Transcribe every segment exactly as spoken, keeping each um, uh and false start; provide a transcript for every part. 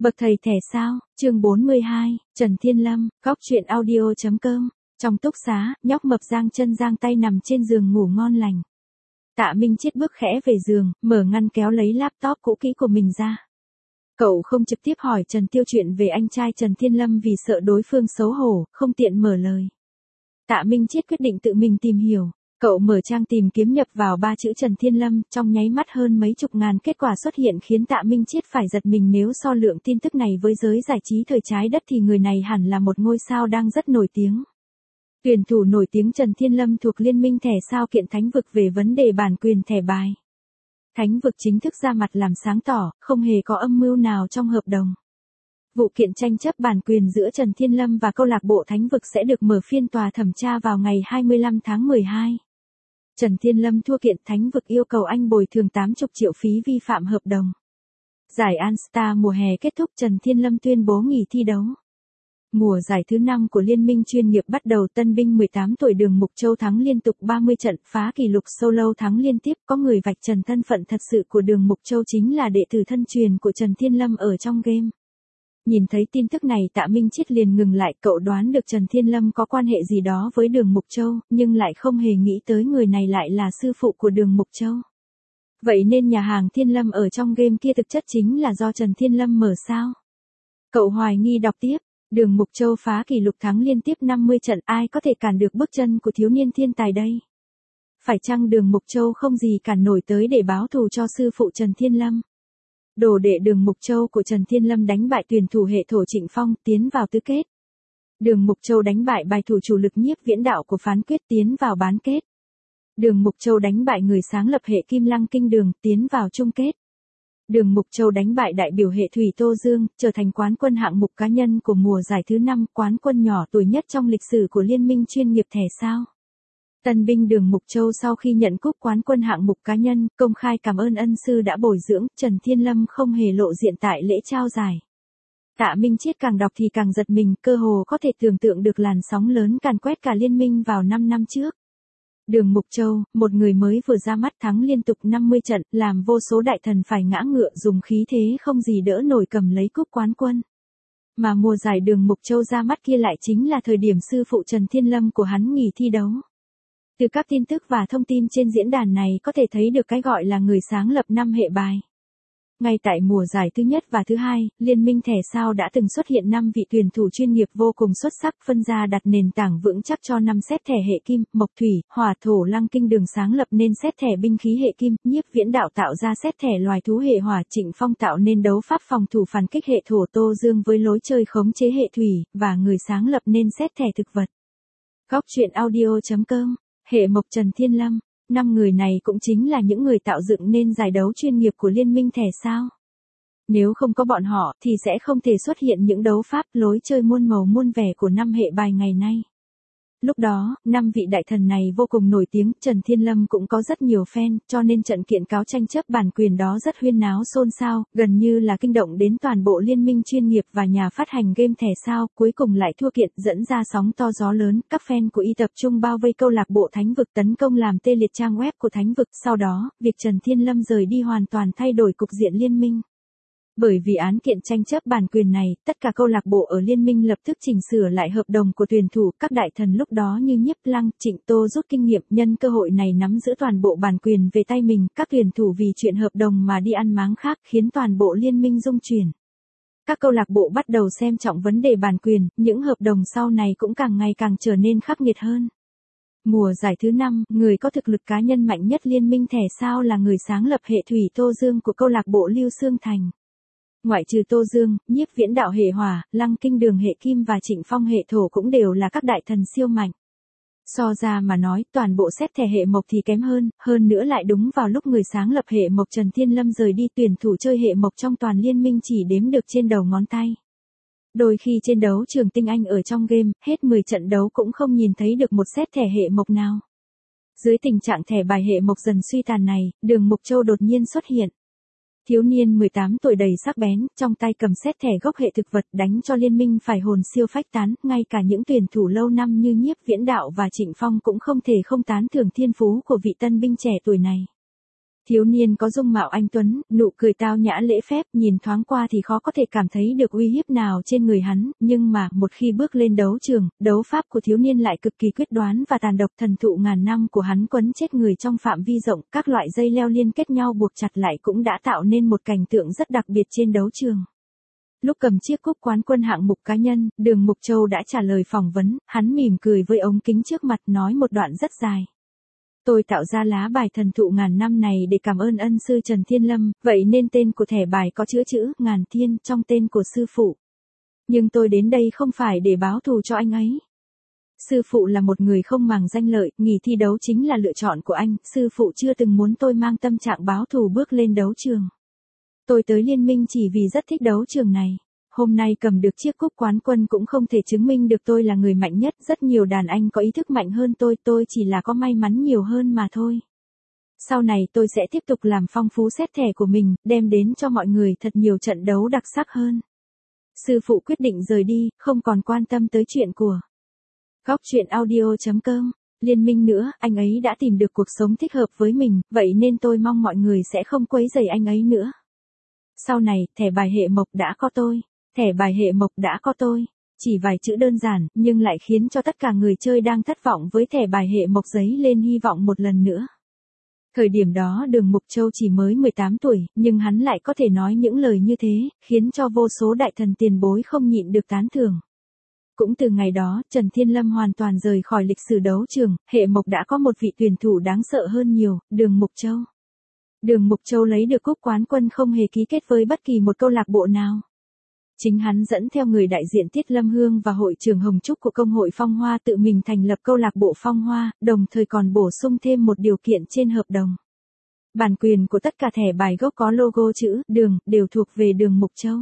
Bậc thầy thẻ sao, chương bốn mươi hai, Trần Thiên Lâm, góc truyện audio.com. Trong túc xá, nhóc mập giang chân giang tay nằm trên giường ngủ ngon lành. Tạ Minh Chiết bước khẽ về giường, mở ngăn kéo lấy laptop cũ kỹ của mình ra. Cậu không trực tiếp hỏi Trần Tiêu chuyện về anh trai Trần Thiên Lâm vì sợ đối phương xấu hổ, không tiện mở lời. Tạ Minh Chiết quyết định tự mình tìm hiểu. Cậu mở trang tìm kiếm nhập vào ba chữ Trần Thiên Lâm, trong nháy mắt hơn mấy chục ngàn kết quả xuất hiện khiến Tạ Minh Chiết phải giật mình. Nếu so lượng tin tức này với giới giải trí thời trái đất thì người này hẳn là một ngôi sao đang rất nổi tiếng. Tuyển thủ nổi tiếng Trần Thiên Lâm thuộc Liên minh thẻ sao kiện Thánh vực về vấn đề bản quyền thẻ bài. Thánh vực chính thức ra mặt làm sáng tỏ, không hề có âm mưu nào trong hợp đồng. Vụ kiện tranh chấp bản quyền giữa Trần Thiên Lâm và câu lạc bộ Thánh vực sẽ được mở phiên tòa thẩm tra vào ngày hai mươi lăm tháng mười hai. Trần Thiên Lâm thua kiện, Thánh vực yêu cầu anh bồi thường tám mươi triệu phí vi phạm hợp đồng. Giải All Star mùa hè kết thúc, Trần Thiên Lâm tuyên bố nghỉ thi đấu. Mùa giải thứ năm của Liên minh chuyên nghiệp bắt đầu, tân binh mười tám tuổi Đường Mục Châu thắng liên tục ba mươi trận, phá kỷ lục solo thắng liên tiếp. Có người vạch trần thân phận thật sự của Đường Mục Châu chính là đệ tử thân truyền của Trần Thiên Lâm ở trong game. Nhìn thấy tin tức này, Tạ Minh Chiết liền ngừng lại. Cậu đoán được Trần Thiên Lâm có quan hệ gì đó với Đường Mục Châu, nhưng lại không hề nghĩ tới người này lại là sư phụ của Đường Mục Châu. Vậy nên nhà hàng Thiên Lâm ở trong game kia thực chất chính là do Trần Thiên Lâm mở sao? Cậu hoài nghi đọc tiếp. Đường Mục Châu phá kỷ lục thắng liên tiếp năm mươi trận, ai có thể cản được bước chân của thiếu niên thiên tài đây? Phải chăng Đường Mục Châu không gì cản nổi tới để báo thù cho sư phụ Trần Thiên Lâm? Đồ đệ Đường Mục Châu của Trần Thiên Lâm đánh bại tuyển thủ hệ thổ Trịnh Phong, tiến vào tứ kết. Đường Mục Châu đánh bại bài thủ chủ lực Nhiếp Viễn Đạo của Phán Quyết, tiến vào bán kết. Đường Mục Châu đánh bại người sáng lập hệ Kim Lăng Kinh Đường, tiến vào chung kết. Đường Mục Châu đánh bại đại biểu hệ thủy Tô Dương, trở thành quán quân hạng mục cá nhân của mùa giải thứ năm, quán quân nhỏ tuổi nhất trong lịch sử của Liên minh chuyên nghiệp thẻ sao. Tân binh Đường Mục Châu sau khi nhận cúp quán quân hạng mục cá nhân, công khai cảm ơn ân sư đã bồi dưỡng. Trần Thiên Lâm không hề lộ diện tại lễ trao giải. Tạ Minh Chiết càng đọc thì càng giật mình, cơ hồ có thể tưởng tượng được làn sóng lớn càn quét cả liên minh vào năm năm trước. Đường Mục Châu, một người mới vừa ra mắt, thắng liên tục năm mươi trận, làm vô số đại thần phải ngã ngựa, dùng khí thế không gì đỡ nổi cầm lấy cúp quán quân. Mà mùa giải Đường Mục Châu ra mắt kia lại chính là thời điểm sư phụ Trần Thiên Lâm của hắn nghỉ thi đấu. Từ các tin tức và thông tin trên diễn đàn này có thể thấy được cái gọi là người sáng lập năm hệ bài. Ngay tại mùa giải thứ nhất và thứ hai, Liên minh thẻ sao đã từng xuất hiện năm vị tuyển thủ chuyên nghiệp vô cùng xuất sắc, phân ra đặt nền tảng vững chắc cho năm set thẻ hệ Kim, Mộc Thủy, Hỏa Thổ Lăng Kinh Đường sáng lập nên set thẻ binh khí hệ Kim, Nhiếp Viễn Đạo tạo ra set thẻ loài thú hệ Hỏa, Trịnh Phong tạo nên đấu pháp phòng thủ phản kích hệ Thổ, Tô Dương với lối chơi khống chế hệ Thủy, và người sáng lập nên set thẻ thực vật. Góc truyện audio.com, hệ Mộc Trần Thiên Lâm. Năm người này cũng chính là những người tạo dựng nên giải đấu chuyên nghiệp của Liên minh thẻ sao. Nếu không có bọn họ thì sẽ không thể xuất hiện những đấu pháp, lối chơi muôn màu muôn vẻ của năm hệ bài ngày nay. Lúc đó, năm vị đại thần này vô cùng nổi tiếng, Trần Thiên Lâm cũng có rất nhiều fan, cho nên trận kiện cáo tranh chấp bản quyền đó rất huyên náo xôn xao, gần như là kinh động đến toàn bộ liên minh chuyên nghiệp và nhà phát hành game thẻ sao, cuối cùng lại thua kiện, dẫn ra sóng to gió lớn, các fan của y tập trung bao vây câu lạc bộ Thánh vực, tấn công làm tê liệt trang web của Thánh vực. Sau đó, việc Trần Thiên Lâm rời đi hoàn toàn thay đổi cục diện liên minh. Bởi vì án kiện tranh chấp bản quyền này, tất cả câu lạc bộ ở liên minh lập tức chỉnh sửa lại hợp đồng của tuyển thủ, các đại thần lúc đó như Nhiếp Lăng, Trịnh Tô rút kinh nghiệm, nhân cơ hội này nắm giữ toàn bộ bản quyền về tay mình, các tuyển thủ vì chuyện hợp đồng mà đi ăn máng khác, khiến toàn bộ liên minh rung chuyển. Các câu lạc bộ bắt đầu xem trọng vấn đề bản quyền, những hợp đồng sau này cũng càng ngày càng trở nên khắc nghiệt hơn. Mùa giải thứ năm, người có thực lực cá nhân mạnh nhất liên minh thẻ sao là người sáng lập hệ thủy Tô Dương của câu lạc bộ Lưu Xương Thành. Ngoại trừ Tô Dương, Nhiếp Viễn Đạo hệ Hỏa, Lăng Kinh Đường hệ Kim và Trịnh Phong hệ Thổ cũng đều là các đại thần siêu mạnh. So ra mà nói, toàn bộ set thẻ hệ Mộc thì kém hơn, hơn nữa lại đúng vào lúc người sáng lập hệ Mộc Trần Thiên Lâm rời đi, tuyển thủ chơi hệ Mộc trong toàn liên minh chỉ đếm được trên đầu ngón tay. Đôi khi trên đấu trường tinh anh ở trong game, hết mười trận đấu cũng không nhìn thấy được một set thẻ hệ Mộc nào. Dưới tình trạng thẻ bài hệ Mộc dần suy tàn này, Đường Mục Châu đột nhiên xuất hiện. Thiếu niên mười tám tuổi đầy sắc bén, trong tay cầm set thẻ gốc hệ thực vật, đánh cho liên minh phải hồn siêu phách tán, ngay cả những tuyển thủ lâu năm như Nhiếp Viễn Đạo và Trịnh Phong cũng không thể không tán thưởng thiên phú của vị tân binh trẻ tuổi này. Thiếu niên có dung mạo anh tuấn, nụ cười tao nhã lễ phép, nhìn thoáng qua thì khó có thể cảm thấy được uy hiếp nào trên người hắn, nhưng mà, một khi bước lên đấu trường, đấu pháp của thiếu niên lại cực kỳ quyết đoán và tàn độc. Thần thụ ngàn năm của hắn quấn chết người trong phạm vi rộng, các loại dây leo liên kết nhau buộc chặt lại cũng đã tạo nên một cảnh tượng rất đặc biệt trên đấu trường. Lúc cầm chiếc cúp quán quân hạng mục cá nhân, Đường Mục Châu đã trả lời phỏng vấn, hắn mỉm cười với ống kính trước mặt nói một đoạn rất dài. Tôi tạo ra lá bài thần thụ ngàn năm này để cảm ơn ân sư Trần Thiên Lâm, vậy nên tên của thẻ bài có chứa chữ ngàn thiên trong tên của sư phụ. Nhưng tôi đến đây không phải để báo thù cho anh ấy. Sư phụ là một người không màng danh lợi, nghỉ thi đấu chính là lựa chọn của anh, sư phụ chưa từng muốn tôi mang tâm trạng báo thù bước lên đấu trường. Tôi tới liên minh chỉ vì rất thích đấu trường này. Hôm nay cầm được chiếc cúp quán quân cũng không thể chứng minh được tôi là người mạnh nhất, rất nhiều đàn anh có ý thức mạnh hơn tôi, tôi chỉ là có may mắn nhiều hơn mà thôi. Sau này tôi sẽ tiếp tục làm phong phú set thẻ của mình, đem đến cho mọi người thật nhiều trận đấu đặc sắc hơn. Sư phụ quyết định rời đi, không còn quan tâm tới chuyện của góc truyện audio chấm com. Liên minh nữa, anh ấy đã tìm được cuộc sống thích hợp với mình, vậy nên tôi mong mọi người sẽ không quấy rầy anh ấy nữa. Sau này, thẻ bài hệ mộc đã có tôi. Thẻ bài hệ mộc đã có tôi. Chỉ vài chữ đơn giản, nhưng lại khiến cho tất cả người chơi đang thất vọng với thẻ bài hệ mộc giấy lên hy vọng một lần nữa. Thời điểm đó Đường Mục Châu chỉ mới mười tám tuổi, nhưng hắn lại có thể nói những lời như thế, khiến cho vô số đại thần tiền bối không nhịn được tán thưởng. Cũng từ ngày đó, Trần Thiên Lâm hoàn toàn rời khỏi lịch sử đấu trường, hệ mộc đã có một vị tuyển thủ đáng sợ hơn nhiều, Đường Mục Châu. Đường Mục Châu lấy được cúp quán quân không hề ký kết với bất kỳ một câu lạc bộ nào. Chính hắn dẫn theo người đại diện Tiết Lâm Hương và hội trưởng Hồng Trúc của công hội Phong Hoa tự mình thành lập câu lạc bộ Phong Hoa, đồng thời còn bổ sung thêm một điều kiện trên hợp đồng. Bản quyền của tất cả thẻ bài gốc có logo chữ Đường đều thuộc về Đường Mục Châu.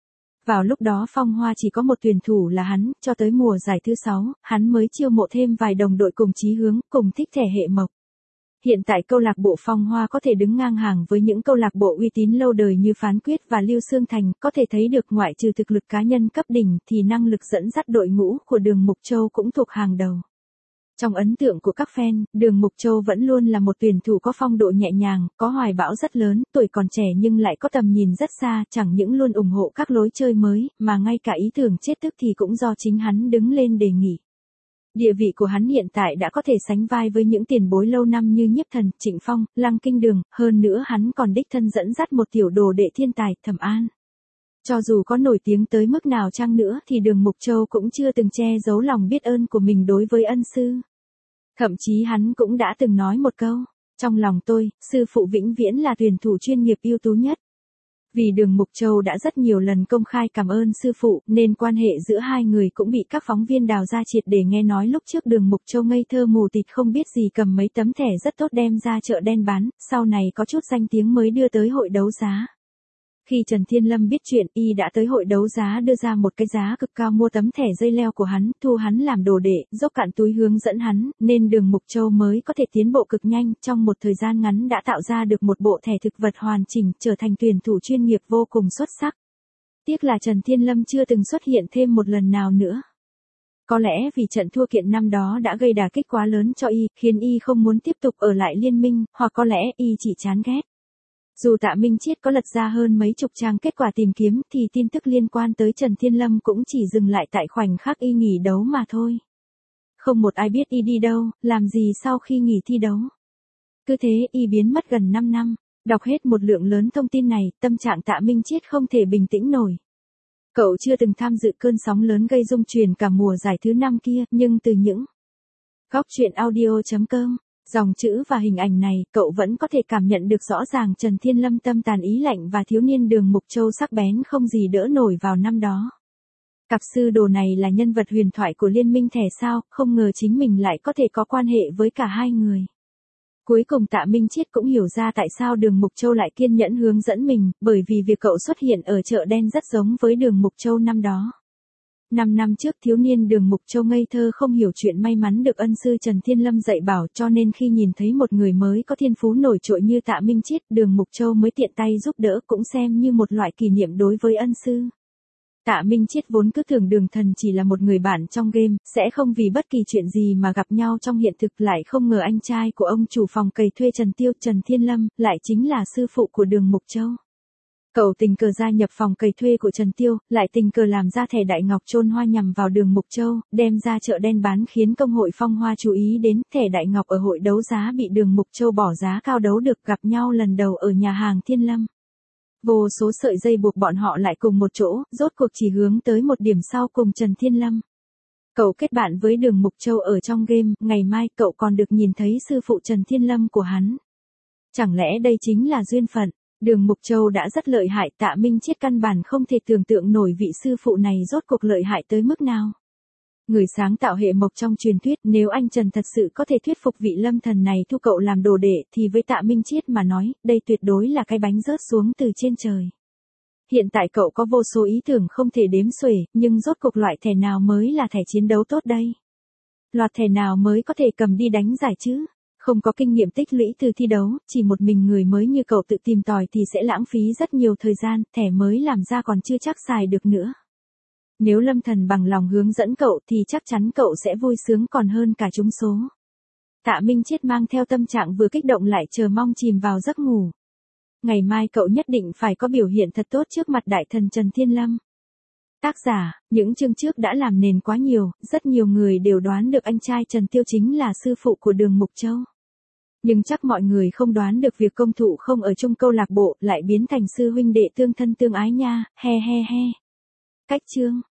Vào lúc đó Phong Hoa chỉ có một tuyển thủ là hắn, cho tới mùa giải thứ sáu, hắn mới chiêu mộ thêm vài đồng đội cùng chí hướng, cùng thích thẻ hệ mộc. Hiện tại câu lạc bộ Phong Hoa có thể đứng ngang hàng với những câu lạc bộ uy tín lâu đời như Phán Quyết và Lưu Xương Thành, có thể thấy được ngoại trừ thực lực cá nhân cấp đỉnh thì năng lực dẫn dắt đội ngũ của Đường Mục Châu cũng thuộc hàng đầu. Trong ấn tượng của các fan, Đường Mục Châu vẫn luôn là một tuyển thủ có phong độ nhẹ nhàng, có hoài bão rất lớn, tuổi còn trẻ nhưng lại có tầm nhìn rất xa, chẳng những luôn ủng hộ các lối chơi mới, mà ngay cả ý tưởng chết tức thì cũng do chính hắn đứng lên đề nghị. Địa vị của hắn hiện tại đã có thể sánh vai với những tiền bối lâu năm như Nhiếp Thần, Trịnh Phong, Lăng Kinh Đường, hơn nữa hắn còn đích thân dẫn dắt một tiểu đồ đệ thiên tài, Thẩm An. Cho dù có nổi tiếng tới mức nào chăng nữa thì Đường Mục Châu cũng chưa từng che giấu lòng biết ơn của mình đối với ân sư. Thậm chí hắn cũng đã từng nói một câu, trong lòng tôi, sư phụ vĩnh viễn là tuyển thủ chuyên nghiệp ưu tú nhất. Vì Đường Mục Châu đã rất nhiều lần công khai cảm ơn sư phụ, nên quan hệ giữa hai người cũng bị các phóng viên đào ra triệt để. Nghe nói lúc trước Đường Mục Châu ngây thơ mù tịt không biết gì cầm mấy tấm thẻ rất tốt đem ra chợ đen bán, sau này có chút danh tiếng mới đưa tới hội đấu giá. Khi Trần Thiên Lâm biết chuyện, y đã tới hội đấu giá đưa ra một cái giá cực cao mua tấm thẻ dây leo của hắn, thu hắn làm đồ đệ, dốc cạn túi hướng dẫn hắn, nên Đường Mục Châu mới có thể tiến bộ cực nhanh, trong một thời gian ngắn đã tạo ra được một bộ thẻ thực vật hoàn chỉnh, trở thành tuyển thủ chuyên nghiệp vô cùng xuất sắc. Tiếc là Trần Thiên Lâm chưa từng xuất hiện thêm một lần nào nữa. Có lẽ vì trận thua kiện năm đó đã gây đả kích quá lớn cho y, khiến y không muốn tiếp tục ở lại liên minh, hoặc có lẽ y chỉ chán ghét. Dù Tạ Minh Chiết có lật ra hơn mấy chục trang kết quả tìm kiếm thì tin tức liên quan tới Trần Thiên Lâm cũng chỉ dừng lại tại khoảnh khắc y nghỉ đấu mà thôi. Không một ai biết y đi đâu, làm gì sau khi nghỉ thi đấu. Cứ thế y biến mất gần năm năm, đọc hết một lượng lớn thông tin này, tâm trạng Tạ Minh Chiết không thể bình tĩnh nổi. Cậu chưa từng tham dự cơn sóng lớn gây rung chuyển cả mùa giải thứ năm kia, nhưng từ những góc truyện audio chấm com, dòng chữ và hình ảnh này, cậu vẫn có thể cảm nhận được rõ ràng Trần Thiên Lâm tâm tàn ý lạnh và thiếu niên Đường Mục Châu sắc bén không gì đỡ nổi vào năm đó. Cặp sư đồ này là nhân vật huyền thoại của liên minh thẻ sao, không ngờ chính mình lại có thể có quan hệ với cả hai người. Cuối cùng Tạ Minh Chiết cũng hiểu ra tại sao Đường Mục Châu lại kiên nhẫn hướng dẫn mình, bởi vì việc cậu xuất hiện ở chợ đen rất giống với Đường Mục Châu năm đó. Năm năm trước thiếu niên Đường Mục Châu ngây thơ không hiểu chuyện may mắn được ân sư Trần Thiên Lâm dạy bảo, cho nên khi nhìn thấy một người mới có thiên phú nổi trội như Tạ Minh Chiết, Đường Mục Châu mới tiện tay giúp đỡ, cũng xem như một loại kỷ niệm đối với ân sư. Tạ Minh Chiết vốn cứ tưởng Đường Thần chỉ là một người bạn trong game, sẽ không vì bất kỳ chuyện gì mà gặp nhau trong hiện thực, lại không ngờ anh trai của ông chủ phòng cày thuê Trần Tiêu, Trần Thiên Lâm, lại chính là sư phụ của Đường Mục Châu. Cậu tình cờ gia nhập phòng cày thuê của Trần Tiêu, lại tình cờ làm ra thẻ đại ngọc chôn hoa nhằm vào Đường Mục Châu, đem ra chợ đen bán khiến công hội Phong Hoa chú ý đến. Thẻ đại ngọc ở hội đấu giá bị Đường Mục Châu bỏ giá cao đấu được, gặp nhau lần đầu ở nhà hàng Thiên Lâm. Vô số sợi dây buộc bọn họ lại cùng một chỗ, rốt cuộc chỉ hướng tới một điểm sau cùng Trần Thiên Lâm. Cậu kết bạn với Đường Mục Châu ở trong game, ngày mai cậu còn được nhìn thấy sư phụ Trần Thiên Lâm của hắn. Chẳng lẽ đây chính là duyên phận? Đường Mục Châu đã rất lợi hại, Tạ Minh Chiết căn bản không thể tưởng tượng nổi vị sư phụ này rốt cuộc lợi hại tới mức nào. Người sáng tạo hệ mộc trong truyền thuyết, nếu anh Trần thật sự có thể thuyết phục vị lâm thần này thu cậu làm đồ đệ, thì với Tạ Minh Chiết mà nói, đây tuyệt đối là cái bánh rớt xuống từ trên trời. Hiện tại cậu có vô số ý tưởng không thể đếm xuể, nhưng rốt cuộc loại thẻ nào mới là thẻ chiến đấu tốt đây? Loạt thẻ nào mới có thể cầm đi đánh giải chứ? Không có kinh nghiệm tích lũy từ thi đấu, chỉ một mình người mới như cậu tự tìm tòi thì sẽ lãng phí rất nhiều thời gian, thẻ mới làm ra còn chưa chắc xài được nữa. Nếu lâm thần bằng lòng hướng dẫn cậu thì chắc chắn cậu sẽ vui sướng còn hơn cả trúng số. Tạ Minh Chiết mang theo tâm trạng vừa kích động lại chờ mong chìm vào giấc ngủ. Ngày mai cậu nhất định phải có biểu hiện thật tốt trước mặt đại thần Trần Thiên Lâm. Tác giả, những chương trước đã làm nền quá nhiều, rất nhiều người đều đoán được anh trai Trần Tiêu chính là sư phụ của Đường Mục Châu. Nhưng chắc mọi người không đoán được việc công thụ không ở chung câu lạc bộ lại biến thành sư huynh đệ tương thân tương ái nha, he he he. Cách chương